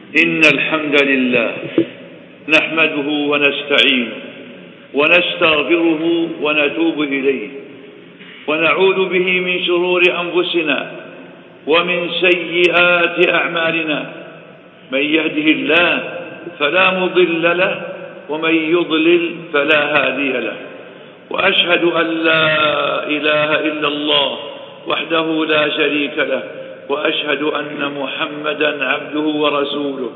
إن الحمد لله نحمده ونستعينه ونستغفره ونتوب إليه ونعوذ به من شرور أنفسنا ومن سيئات أعمالنا. من يهده الله فلا مضل له ومن يضلل فلا هادي له، وأشهد أن لا إله إلا الله وحده لا شريك له، وأشهد أن محمدا عبده ورسوله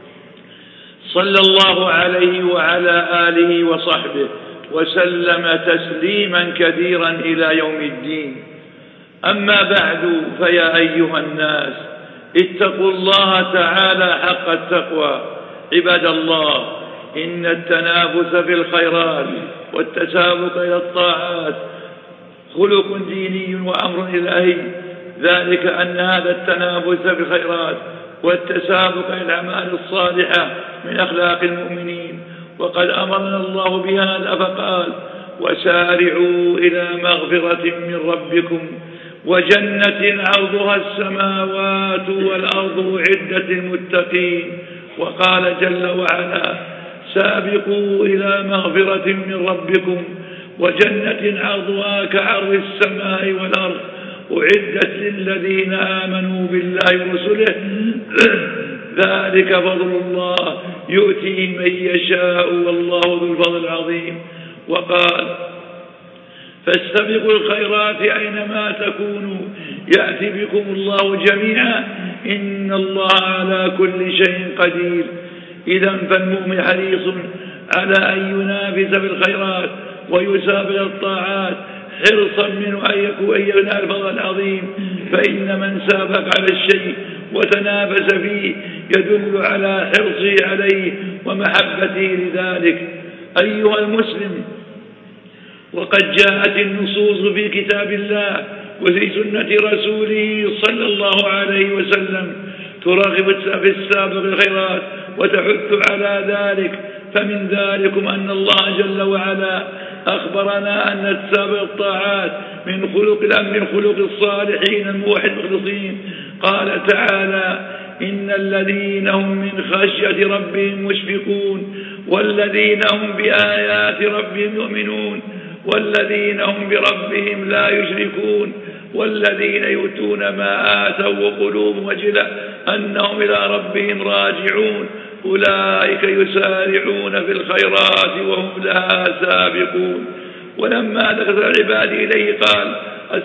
صلى الله عليه وعلى آله وصحبه وسلم تسليما كثيرا إلى يوم الدين. أما بعد، فيا أيها الناس اتقوا الله تعالى حق التقوى. عباد الله، إن التنافس في الخيرات والتسابق إلى الطاعات خلق ديني وأمر إلهي، ذلك أن هذا التنافس في الخيرات والتسابق إلى الأعمال الصالحة من أخلاق المؤمنين، وقد أمرنا الله بهذا فقال: وسارعوا إلى مغفرة من ربكم وجنة عرضها السماوات والأرض أعدت للمتقين. وقال جل وعلا: سابقوا إلى مغفرة من ربكم وجنة عرضها كعرض السماء والأرض أعدت للذين آمنوا بالله ورسله ذلك فضل الله يؤتيه من يشاء والله ذو الفضل العظيم. وقال: فاستبقوا الخيرات أينما تكونوا يأتي بكم الله جميعا إن الله على كل شيء قدير. إذن فالمؤمن حريص على أن ينافس في الخيرات ويسابق الطاعات حرصا منه أن ينال الفضل العظيم، فإن من سابق على الشيء وتنافس فيه يدل على حرصه عليه ومحبته لذلك. أيها المسلم، وقد جاءت النصوص في كتاب الله وفي سنة رسوله صلى الله عليه وسلم ترغب في السابق الخيرات وتحث على ذلك. فمن ذلكم أن الله جل وعلا أخبرنا أن السابق الطاعات من خلق الصالحين الموحد المخلصين. قال تعالى: إن الذين هم من خشية ربهم مشفقون والذين هم بآيات ربهم يؤمنون والذين هم بربهم لا يشركون والذين يؤتون ما آتوا وقلوبهم وجلة أنهم إلى ربهم راجعون أولئك يسارعون في الخيرات وهم لها سابقون. ولما ذكر العباد إليه قال: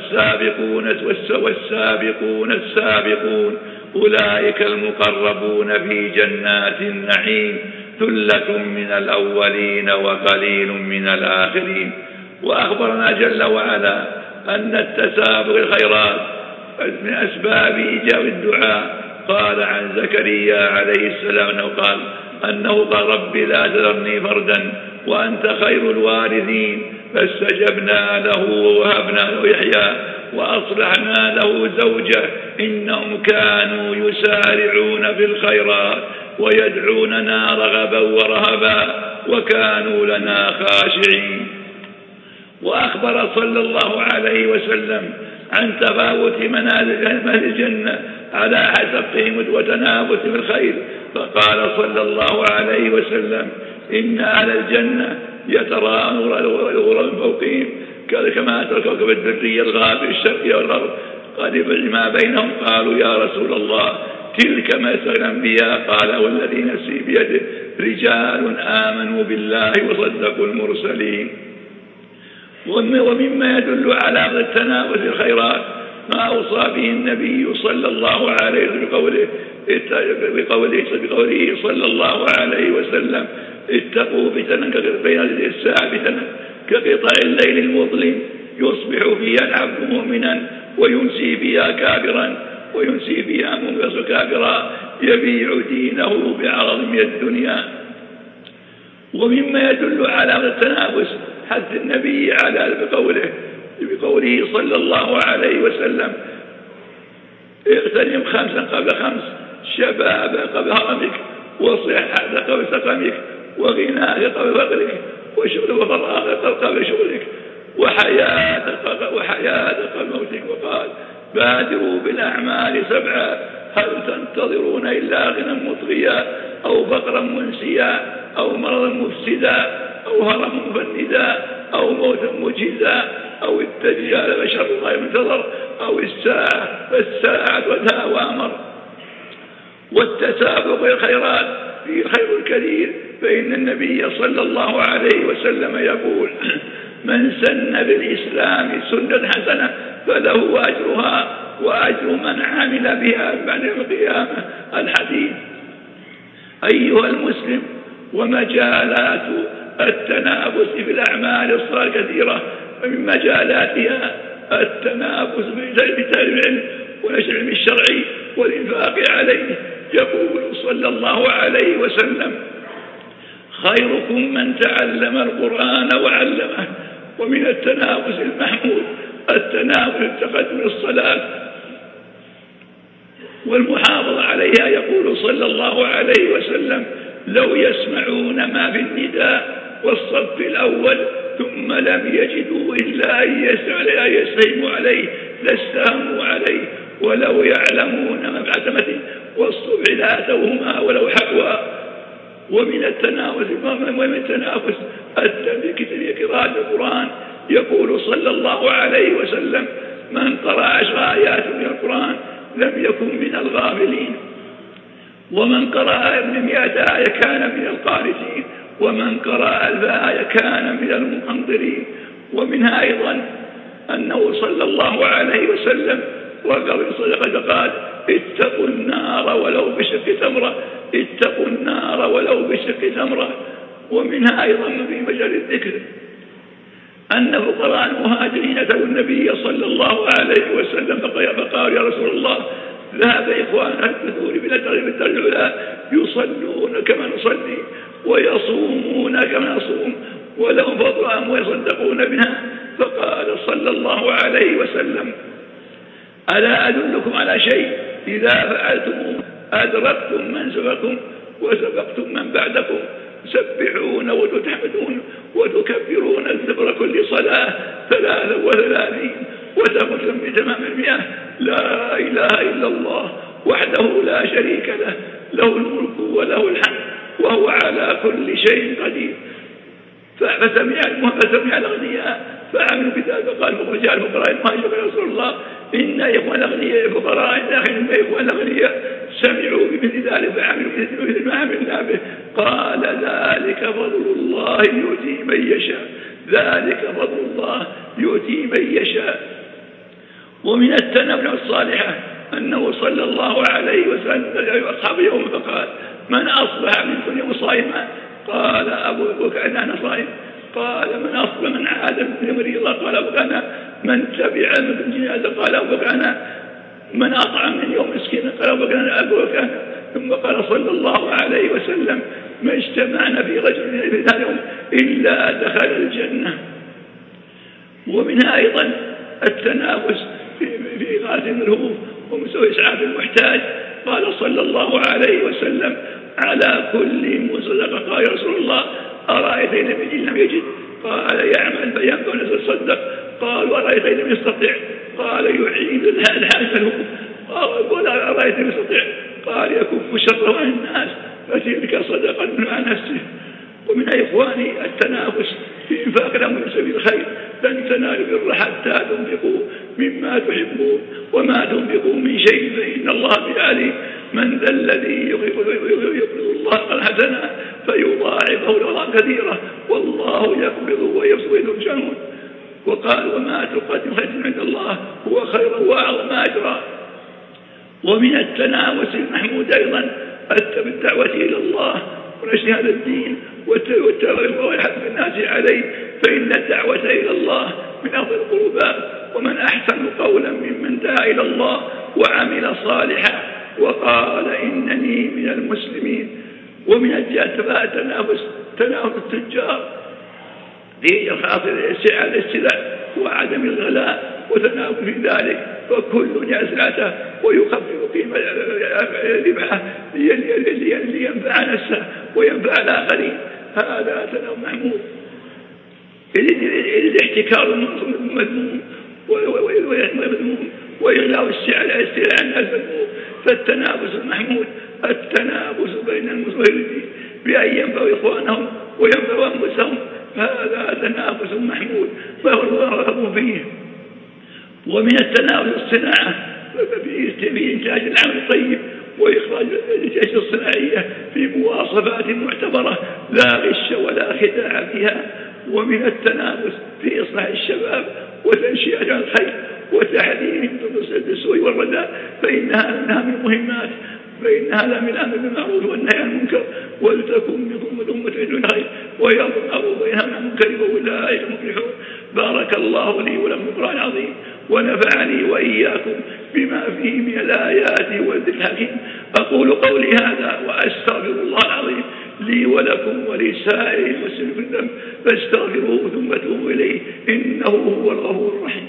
والسابقون السابقون أولئك المقربون في جنات النعيم ثلة من الأولين وقليل من الآخرين. وأخبرنا جل وعلا أن التسابق الخيرات من أسباب إجابة الدعاء. قال عن زكريا عليه السلام أنه قال: رب لا تذرني فردا وأنت خير الوارثين، فاستجبنا له ووهبنا له يحيى وأصلحنا له زوجه إنهم كانوا يسارعون في الخيرات ويدعوننا رغبا ورهبا وكانوا لنا خاشعين. وأخبر صلى الله عليه وسلم عن تفاوت منازل أهل الجنة على حسب قيمة وتنافس في الخير. فقال صلى الله عليه وسلم: إن أهل الجنة يتراءون الغرب من فوقهم كما ترى كوكب الدري الغاب الشرق والغرب قريب ما بينهم. قالوا: يا رسول الله، تلك مثل الأنبياء. قال: والذي نفسي بيده رجال آمنوا بالله وصدقوا المرسلين. ومما يدل على التنافس الخيرات ما أوصى به النبي صلى الله عليه وسلم بقوله صلى الله عليه وسلم: اتقوا فتنة بين الساعة فتنة كقطع الليل المظلم يصبح فيها العبد مؤمنا ويمسي فيها كافرا ويمسي فيها منغص كافرا يبيع دينه بعرض من الدنيا. ومما يدل على التنافس حث النبي على بقوله صلى الله عليه وسلم: اغتنم 5 قبل 5، شباب قبل هرمك، وصحة قبل سقمك، وغناك قبل فقرك، وشغل وفراغ قبل شغلك، وحياة قبل موتك. وقال: بادروا بالأعمال 7 هل تنتظرون إلا غنى مطغيا أو فقرا منسيا أو مرضا مفسدا أو هرما مفندا أو موتا مجهزا أو الدجال بشر غير منتظر أو الساعة فالساعة وتها وأمر والتسابق الخيرات فيه الخير الكثير، فإن النبي صلى الله عليه وسلم يقول: من سن بالإسلام سنة حسنة فله أجرها وأجر من عمل بها بعد القيامة. الحديث. أيها المسلم، ومجالات التنافس في الأعمال الصالحة كثيرة، ومن مجالاتها التنافس في طلب العلم ونشر العلم الشرعي والإنفاق عليه. يقول صلى الله عليه وسلم: خيركم من تعلم القرآن وعلمه. ومن التنافس المحمود التنافس التقدم الصلاة والمحافظة عليها. يقول صلى الله عليه وسلم: لو يسمعون ما في النداء والصف الأول ثم لم يجدوا إلا أن يستهموا عليه لاستهموا عليه، ولو يعلمون مبعثمته والصبح لاتوهما ولو حقوا. ومن التنافس قراءة القرآن. يقول صلى الله عليه وسلم: من قرأ 10 آيات من القرآن لم يكن من الغافلين، ومن قرأ 100 آية كان من القانتين، ومن قرأ 1000 آية كان من المنظرين. ومنها أيضا أنه صلى الله عليه وسلم وقال صدقة قال: اتقوا النار ولو بشق تمرة، اتقوا النار ولو بشق تمرة. ومنها أيضا في مجال الذكر أن فقراء المهاجرين أتوا النبي صلى الله عليه وسلم فقالوا: يا رسول الله، ذهب إخواننا الكثور من الدرجة العلى يصلون كما نصلي ويصومون كما نصوم ولهم فضل ويصدقون بها. فقال صلى الله عليه وسلم: ألا أدلكم على شيء إذا فعلتم أدركتم من سبقكم وسبقتم من بعدكم؟ تسبحون وتحمدون وتكبرون الذكر كل صلاة 33 وتقولون بتمام 100: لا إله إلا الله وحده لا شريك له، له الملك وله الحمد وهو على كل شيء قدير. فسمع الأغنياء فعملوا بذلك. فقال رجال الفقراء المهاجرين: يا رسول الله، إن إخوان الأغنياء الفقراء إن إخوان الأغنياء سمعوا بمثل ذلك فعملوا مثل ما عملنا به. قال: ذلك فضل الله يؤتي من يشاء، ذلك فضل الله يؤتي من يشاء. ومن التنافس الصالحة أنه صلى الله عليه وسلم أصحاب يوم فقال: من أصبح منكم يوم صائما؟ قال أبو بكر: أنا صائم. قال: من أصبح من عاد من مريض؟ قال أبو بكر: أنا. من تبع من جنازة؟ قال أبو بكر: أنا. من أطعم من يوم مسكين؟ قال أبو بكر: أنا. أبو بكر: أنا. ثم قال صلى الله عليه وسلم: ما اجتمعنا في رجل في ذلك اليوم إلا دخل الجنة. ومنها أيضا التنافس في غاية الملهوف ومسوي إسعاف المحتاج. قال صلى الله عليه وسلم: على كل مصدقة. قال: يا رسول الله، أرأيت إن لم يجد؟ قال: يعمل فينفع يتصدق. قال: وأرأيت إن لم يستطع؟ قال: يعيد الحاجة الملهوف. قال: أرأيت إن لم يستطع؟ قال: يكف شره عن الناس، فتلك صدقة من عن نفسه. ومن إخواني التنافس في إنفاق الأموال في سبيل الخير. لن تنالوا البر حتى تنفقوا مما تحبون وما تنفقوا من شيء فإن الله به عليم. من ذا الذي يقرض الله قرضا حسنا فيضاعفه له أضعافا كثيرة والله يقبض ويبسط ويرجعون. وقال: وما تقدم خير عند الله هو خير وأعظم أجرا. ومن التنافس المحمود أيضا الدعوة إلى الله ونشر هذا الدين والحث الناس عليه، فإن الدعوة إلى الله من أفضل القربات. ومن أحسن قولا ممن دعا إلى الله وعمل صالحا وقال إنني من المسلمين. ومن الجهات تنافس التجار في خاطر السلع وعدم الغلاء وتنافس في ذلك، وكل يسعته ويخفف قيمة ربحه لينفع نفسه وينفع الآخرين. هذا تنافس محمود. الاحتكار مذموم وإغلاء السلع الناس مذموم. فالتنافس المحمود التنافس بين المسلمين بأن ينفعوا إخوانهم وينفعوا أنفسهم، هذا تنافس محمود فهو الرغب فيه. ومن التنافس الصناعة في إنتاج العمل الطيب وإخراج الجيش الصناعية في مواصفات معتبرة لا غش ولا خداع فيها. ومن التنافس في إصلاح الشباب وتنشئة الخير وتحذيرهم ضد السوء والردى، فإنها من المهمات، فإنها من الأمر بالمعروف والنهي عن المنكر، ولتكن منكم أمة يدعون الخير ويأمرون بالمعروف وينهون عن المنكر وأولئك هم المفلحون. بارك الله لي ولكم في القرآن العظيم، ونفعني وإياكم بما فيه من الآيات والذكر الحكيم. أقول قولي هذا وأستغفر الله العظيم لي ولكم ولسائر المسلمين من ذنب فاستغفروه ثم توبوا إليه إنه هو الغفور الرحيم.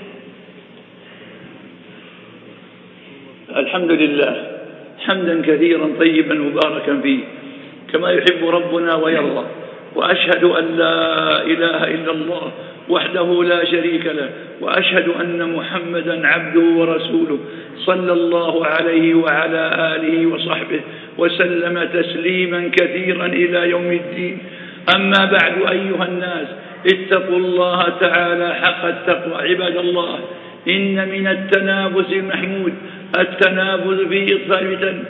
الحمد لله حمدا كثيرا طيبا مباركا فيه كما يحب ربنا ويرضى، وأشهد أن لا إله إلا الله وحده لا شريك له، وأشهد أن محمدا عبده ورسوله صلى الله عليه وعلى آله وصحبه وسلم تسليما كثيرا إلى يوم الدين. أما بعد أيها الناس، اتقوا الله تعالى حق التقوى. عباد الله، إن من التنافس المحمود التنافس في إطفاء الفتن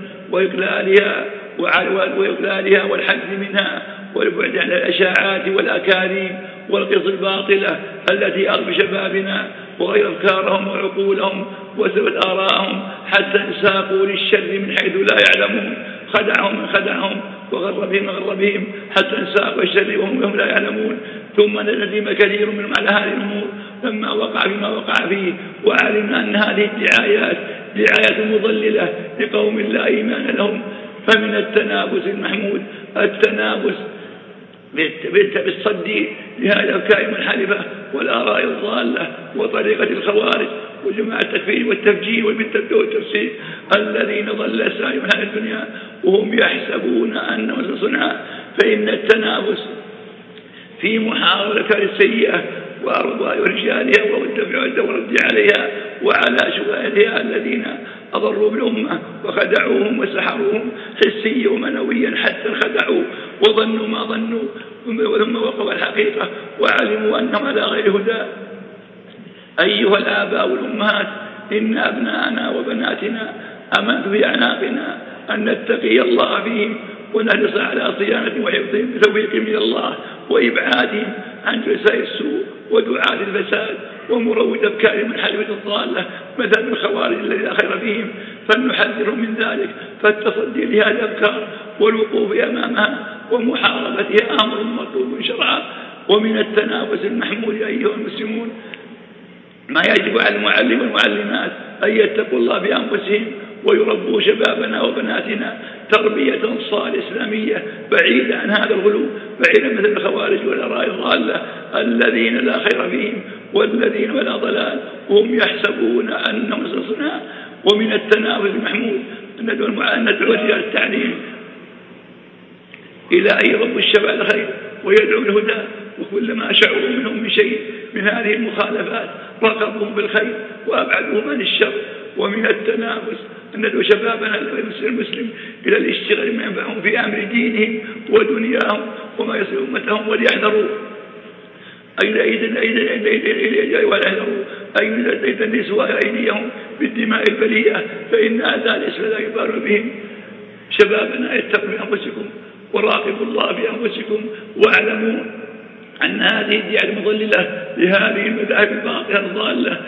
وإقلالها والحد منها والبعد عن الأشاعات والأكاذيب والقصص الباطلة التي أغفى شبابنا وغير أفكارهم وعقولهم وثبت آراءهم حتى انساقوا للشر من حيث لا يعلمون. خدعهم من خدعهم وغر بهم من غر بهم حتى انساقوا الشر وهم لا يعلمون. ثم ندم كثير منهم على هذه الأمور لما وقع بما وقع فيه، وعلم أن هذه الدعايات دعاية مضللة لقوم لا إيمان لهم. فمن التنافس المحمود التنافس بالصد لهذه الأفكار المنحرفة والآراء الضالة وطريقة الخوارج وجماعة التكفير والتفجير والتفسير الذين ضل سعيهم هذه الدنيا وهم يحسبون أنهم صنعا. فإن التنافس في محاربة الأفكار السيئة ورجالها والرد عليها وعلى شبهاتها الذين أضروا بالأمة وخدعوهم وسحروهم حسيا ومنويا حتى خدعوا وظنوا ما ظنوا ثم وقعوا الحقيقة وعلموا أنهم على غير هدى. أيها الآباء والأمهات، إن أبناءنا وبناتنا أمانة في أعناقنا أن نتقي الله فيهم ونحرص على صيانتهم وحفظهم بتوفيق من الله وإبعادهم عن جلساء السوء ودعاة الفساد ومروج أفكار المنحرفة الضالة مثل الخوارج الذين لا خير فيهم، فلنحذرهم من ذلك. فالتصدي لهذه الأفكار والوقوف أمامها ومحاربتها أمر مطلوب شرعا. ومن التنافس المحمود أيها المسلمون ما يجب على المعلم والمعلمات أن يتقوا الله بأنفسهم ويربوا شبابنا وبناتنا تربية صالحة إسلامية بعيدة عن هذا الغلو، بعيدة مثل الخوارج والآراء الضالة الذين لا خير فيهم والذين ولا ضلال وهم يحسبون أنهم صنعا. ومن التنافس المحمود أن ندعو إلى التعليم إلى أن يربوا الشباب الخير ويدعو الهدى، وكلما شعروا منهم بشيء من هذه المخالفات رغبهم بالخير وأبعدهم عن الشر. ومن التنافس أن ندعو شبابنا المسلم إلى الاشتغال بما ينفعهم في أمر دينهم ودنياهم وما يصل أمتهم وليحذروا أيضا نسوا أيديهم بالدماء البليئة فإن أعداء الإسلام لا يبال بهم. شبابنا اتقوا بأنفسكم وراقبوا الله بأنفسكم واعلموا أن هذه الدعاية المضللة لهذه المذاهب الباطلة الضالة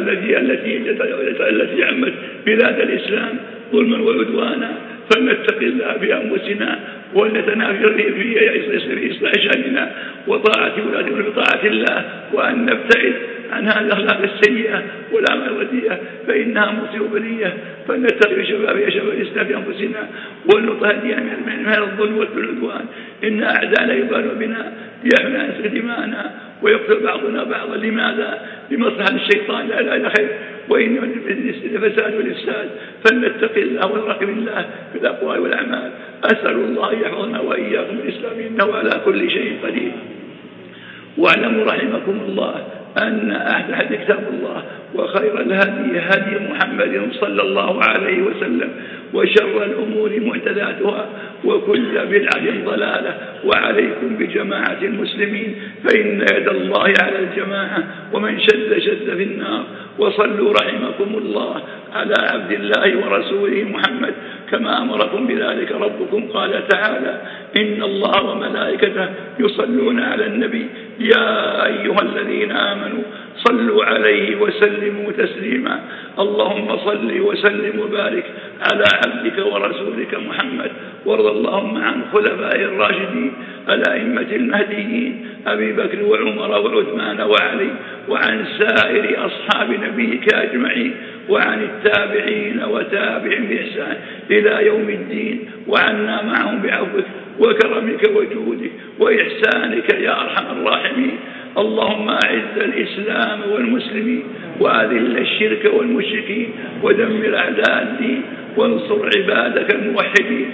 التي عمت بلاد الإسلام ظلما وعدوانا، فلنتق الله بأنفسنا ولنتنافر في إصلاح شأننا وطاعة ولاة بطاعة الله، وأن نبتعد عن هذه الأخلاق السيئة والأعمال الرديئة فإنها مصيبة بلية. فلنتقي شباب الإسلام بأنفسنا ولنطهدنا من الظلم والعدوان. إن أعداء لا يبالوا بنا يحمل عن دماءنا ويقتل بعضنا بعضا. لماذا؟ لمصلحة الشيطان لا إله إلا خير، وإن الفساد والإفساد. فلنتقي الله ونراقب الله في الأقوال والأعمال. أسأل الله يحفظنا وإياكم الإسلام إنه على كل شيء قدير. واعلموا رحمكم الله أن أحد كتاب الله وخير الهدي هدي محمد صلى الله عليه وسلم، وشر الأمور محدثاتها وكل بدعة ضلالة. وعليكم بجماعة المسلمين فإن يد الله على الجماعة ومن شد شد في النار. وصلوا رحمكم الله على عبد الله ورسوله محمد كما أمركم بذلك ربكم. قال تعالى: إن الله وملائكته يصلون على النبي يا أيها الذين آمنوا صلوا عليه وسلموا تسليما. اللهم صل وسلم وبارك على عبدك ورسولك محمد. وارض اللهم عن خلفاء الراشدين الأئمة المهديين أبي بكر وعمر وعثمان وعلي وعن سائر أصحاب نبيك أجمعين وعن التابعين وتابعين بإحسان إلى يوم الدين وعنا معهم بعفوك وكرمك وجودك وإحسانك يا أرحم الراحمين. اللهم أعز الإسلام والمسلمين وأذل الشرك والمشركين ودمر أعداء الدين وانصر عبادك الموحدين.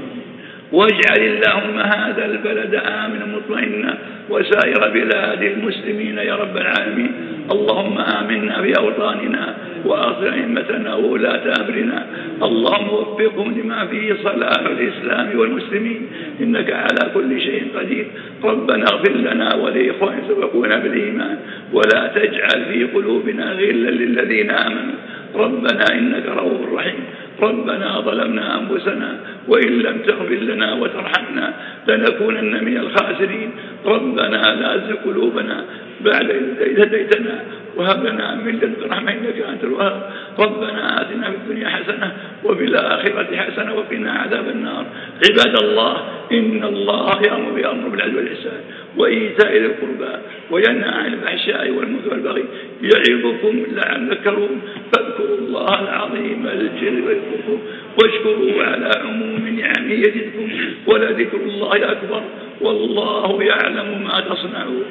واجعل اللهم هذا البلد آمنا مطمئنا وسائر بلاد المسلمين يا رب العالمين. اللهم آمنا في أوطاننا وأصلح أئمتنا وولاة أمرنا. اللهم وفقهم لما فيه صلاح الإسلام والمسلمين إنك على كل شيء قدير. ربنا اغفر لنا ولإخواننا سبقونا بالإيمان ولا تجعل في قلوبنا غلا للذين آمنوا ربنا إنك رؤوف رحيم. ربنا ظلمنا أنفسنا وإن لم تغفر لنا وترحمنا لنكونن من الخاسرين. ربنا لا تزغ قلوبنا بعد إذ هديتنا وهب لنا من لدنك رحمة إنك أنت الوهاب. ربنا آتنا في الدنيا حسنة وفي الآخرة حسنة وقنا عذاب النار. عباد الله إن الله يأمر بالعدل والإحسان وإيتاء ذي القربى وينهى عن الفحشاء والمنكر والبغي يعظكم لعلكم تذكرون. فاذكروا الله العظيم الجليل يذكركم واشكروه على عموم نعمه يزدكم ولذكر الله أكبر والله يعلم ما تصنعون.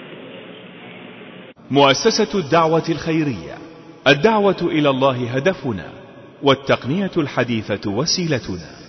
مؤسسة الدعوة الخيرية. الدعوة إلى الله هدفنا والتقنية الحديثة وسيلتنا.